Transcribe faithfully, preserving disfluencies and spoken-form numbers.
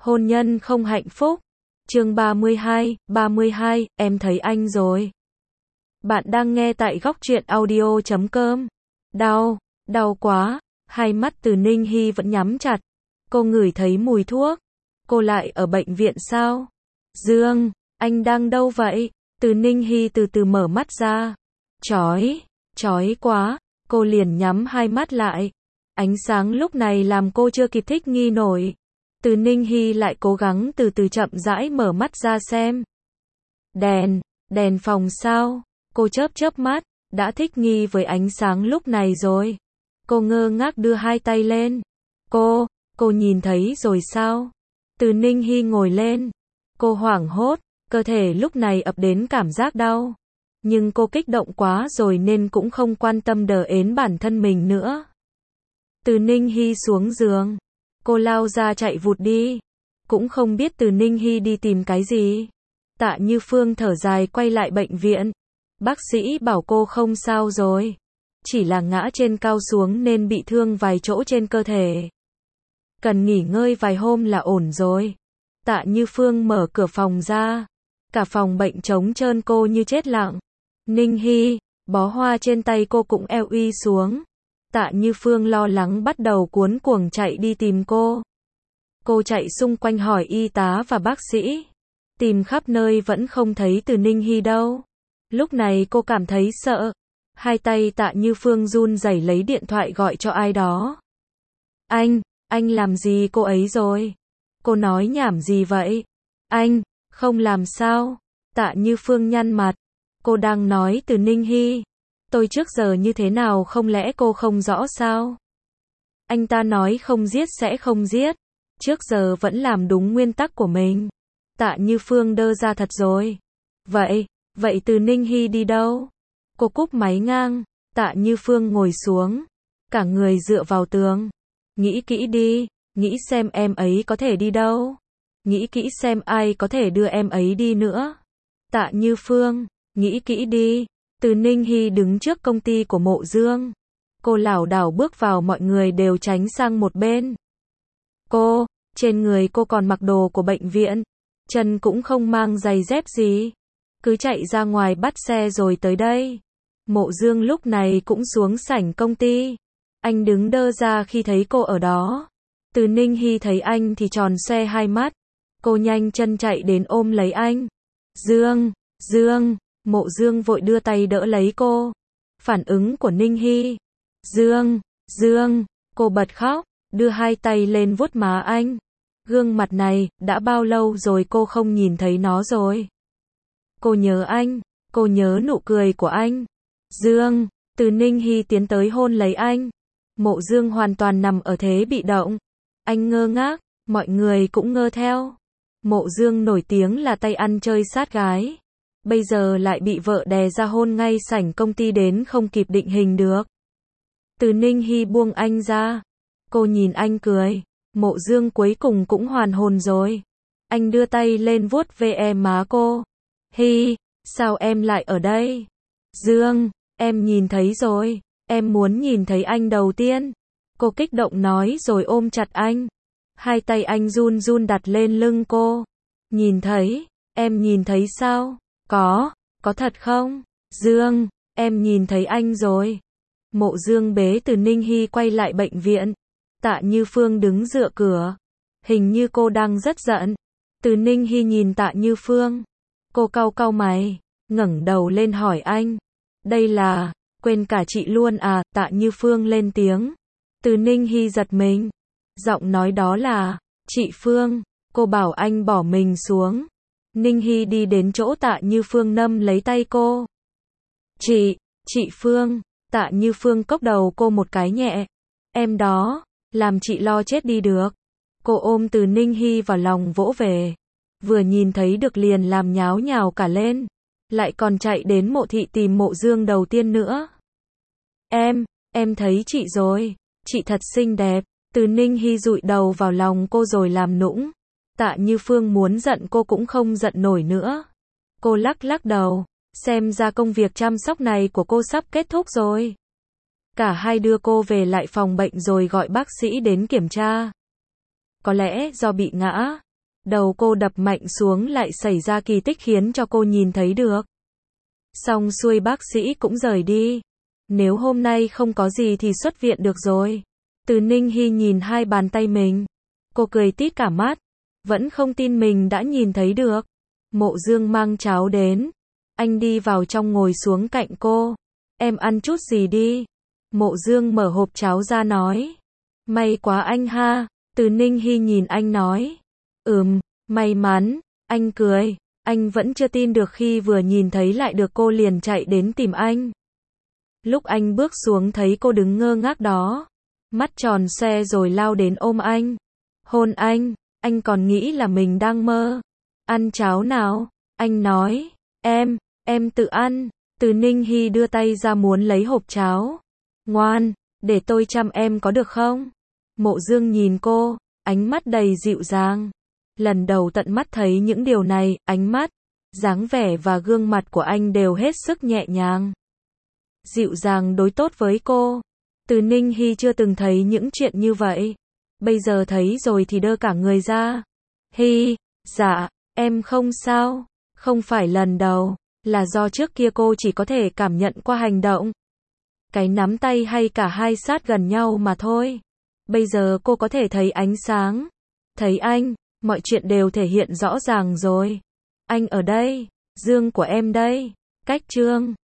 Hôn nhân không hạnh phúc. Chương ba mươi hai, ba mươi hai, em thấy anh rồi. Bạn đang nghe tại góc truyện audio chấm com. Đau, đau quá. Hai mắt Từ Ninh Hy vẫn nhắm chặt. Cô ngửi thấy mùi thuốc. Cô lại ở bệnh viện sao? Dương, anh đang đâu vậy? Từ Ninh Hy từ từ mở mắt ra. Chói, chói quá. Cô liền nhắm hai mắt lại. Ánh sáng lúc này làm cô chưa kịp thích nghi nổi. Từ Ninh Hy lại cố gắng từ từ chậm rãi mở mắt ra xem. Đèn, đèn phòng sao? Cô chớp chớp mắt, đã thích nghi với ánh sáng lúc này rồi. Cô ngơ ngác đưa hai tay lên. Cô, cô nhìn thấy rồi sao? Từ Ninh Hy ngồi lên. Cô hoảng hốt, cơ thể lúc này ập đến cảm giác đau. Nhưng cô kích động quá rồi nên cũng không quan tâm đờ ến bản thân mình nữa. Từ Ninh Hy xuống giường. Cô lao ra chạy vụt đi. Cũng không biết Từ Ninh Hy đi tìm cái gì. Tạ Như Phương thở dài quay lại bệnh viện. Bác sĩ bảo cô không sao rồi. Chỉ là ngã trên cao xuống nên bị thương vài chỗ trên cơ thể. Cần nghỉ ngơi vài hôm là ổn rồi. Tạ Như Phương mở cửa phòng ra. Cả phòng bệnh trống trơn, cô như chết lặng. Ninh Hy, bó hoa trên tay cô cũng eo uy xuống. Tạ Như Phương lo lắng bắt đầu cuống cuồng chạy đi tìm cô. Cô chạy xung quanh hỏi y tá và bác sĩ. Tìm khắp nơi vẫn không thấy Từ Ninh Hy đâu. Lúc này cô cảm thấy sợ. Hai tay Tạ Như Phương run rẩy lấy điện thoại gọi cho ai đó. Anh, anh làm gì cô ấy rồi? Cô nói nhảm gì vậy? Anh, không làm sao? Tạ Như Phương nhăn mặt. Cô đang nói Từ Ninh Hy. Tôi trước giờ như thế nào không lẽ cô không rõ sao? Anh ta nói không giết sẽ không giết. Trước giờ vẫn làm đúng nguyên tắc của mình. Tạ Như Phương đơ ra thật rồi. Vậy, vậy Từ Ninh Hy đi đâu? Cô cúp máy ngang. Tạ Như Phương ngồi xuống. Cả người dựa vào tường. Nghĩ kỹ đi. Nghĩ xem em ấy có thể đi đâu. Nghĩ kỹ xem ai có thể đưa em ấy đi nữa. Tạ Như Phương, nghĩ kỹ đi. Từ Ninh Hy đứng trước công ty của Mộ Dương. Cô lảo đảo bước vào, mọi người đều tránh sang một bên. Cô, trên người cô còn mặc đồ của bệnh viện. Chân cũng không mang giày dép gì. Cứ chạy ra ngoài bắt xe rồi tới đây. Mộ Dương lúc này cũng xuống sảnh công ty. Anh đứng đơ ra khi thấy cô ở đó. Từ Ninh Hy thấy anh thì tròn xoe hai mắt. Cô nhanh chân chạy đến ôm lấy anh. Dương, Dương, Mộ Dương vội đưa tay đỡ lấy cô. Phản ứng của Ninh Hy. Dương, Dương, cô bật khóc, đưa hai tay lên vuốt má anh. Gương mặt này, đã bao lâu rồi cô không nhìn thấy nó rồi. Cô nhớ anh, cô nhớ nụ cười của anh. Dương, Từ Ninh Hy tiến tới hôn lấy anh. Mộ Dương hoàn toàn nằm ở thế bị động. Anh ngơ ngác, mọi người cũng ngơ theo. Mộ Dương nổi tiếng là tay ăn chơi sát gái. Bây giờ lại bị vợ đè ra hôn ngay sảnh công ty đến không kịp định hình được. Từ Ninh Hy buông anh ra. Cô nhìn anh cười. Mộ Dương cuối cùng cũng hoàn hồn rồi. Anh đưa tay lên vuốt ve má cô. Hy, sao em lại ở đây? Dương, em nhìn thấy rồi. Em muốn nhìn thấy anh đầu tiên. Cô kích động nói rồi ôm chặt anh. Hai tay anh run run đặt lên lưng cô. Nhìn thấy, em nhìn thấy sao? Có, có thật không? Dương, em nhìn thấy anh rồi. Mộ Dương bế Từ Ninh Hy quay lại bệnh viện. Tạ Như Phương đứng dựa cửa. Hình như cô đang rất giận. Từ Ninh Hy nhìn Tạ Như Phương. Cô cau cau mày, ngẩng đầu lên hỏi anh. Đây là, quên cả chị luôn à? Tạ Như Phương lên tiếng. Từ Ninh Hy giật mình. Giọng nói đó là, chị Phương. Cô bảo anh bỏ mình xuống. Ninh Hy đi đến chỗ Tạ Như Phương nâm lấy tay cô. Chị, chị Phương. Tạ Như Phương cốc đầu cô một cái nhẹ. Em đó, làm chị lo chết đi được. Cô ôm Từ Ninh Hy vào lòng vỗ về. Vừa nhìn thấy được liền làm nháo nhào cả lên. Lại còn chạy đến Mộ Thị tìm Mộ Dương đầu tiên nữa. Em, em thấy chị rồi. Chị thật xinh đẹp. Từ Ninh Hy dụi đầu vào lòng cô rồi làm nũng. Tạ Như Phương muốn giận cô cũng không giận nổi nữa. Cô lắc lắc đầu. Xem ra công việc chăm sóc này của cô sắp kết thúc rồi. Cả hai đưa cô về lại phòng bệnh rồi gọi bác sĩ đến kiểm tra. Có lẽ do bị ngã, Đầu cô đập mạnh xuống lại xảy ra kỳ tích khiến cho cô nhìn thấy được. Xong xuôi bác sĩ cũng rời đi. Nếu hôm nay không có gì thì xuất viện được rồi. Từ Ninh Hy nhìn hai bàn tay mình. Cô cười tít cả mắt. Vẫn không tin mình đã nhìn thấy được. Mộ Dương mang cháo đến. Anh đi vào trong ngồi xuống cạnh cô. Em ăn chút gì đi. Mộ Dương mở hộp cháo ra nói. May quá anh ha. Từ Ninh Hy nhìn anh nói. Ừm, may mắn. Anh cười. Anh vẫn chưa tin được khi vừa nhìn thấy lại được cô liền chạy đến tìm anh. Lúc anh bước xuống thấy cô đứng ngơ ngác đó. Mắt tròn xoe rồi lao đến ôm anh. Hôn anh. Anh còn nghĩ là mình đang mơ. Ăn cháo nào. Anh nói. Em, em tự ăn. Từ Ninh Hy đưa tay ra muốn lấy hộp cháo. Ngoan, để tôi chăm em có được không? Mộ Dương nhìn cô, ánh mắt đầy dịu dàng. Lần đầu tận mắt thấy những điều này, ánh mắt, dáng vẻ và gương mặt của anh đều hết sức nhẹ nhàng. Dịu dàng đối tốt với cô. Từ Ninh Hy chưa từng thấy những chuyện như vậy. Bây giờ thấy rồi thì đơ cả người ra. Hy, dạ, em không sao. Không phải lần đầu, là do trước kia cô chỉ có thể cảm nhận qua hành động. Cái nắm tay hay cả hai sát gần nhau mà thôi. Bây giờ cô có thể thấy ánh sáng. Thấy anh, mọi chuyện đều thể hiện rõ ràng rồi. Anh ở đây, Dương của em đây. Cách Trương.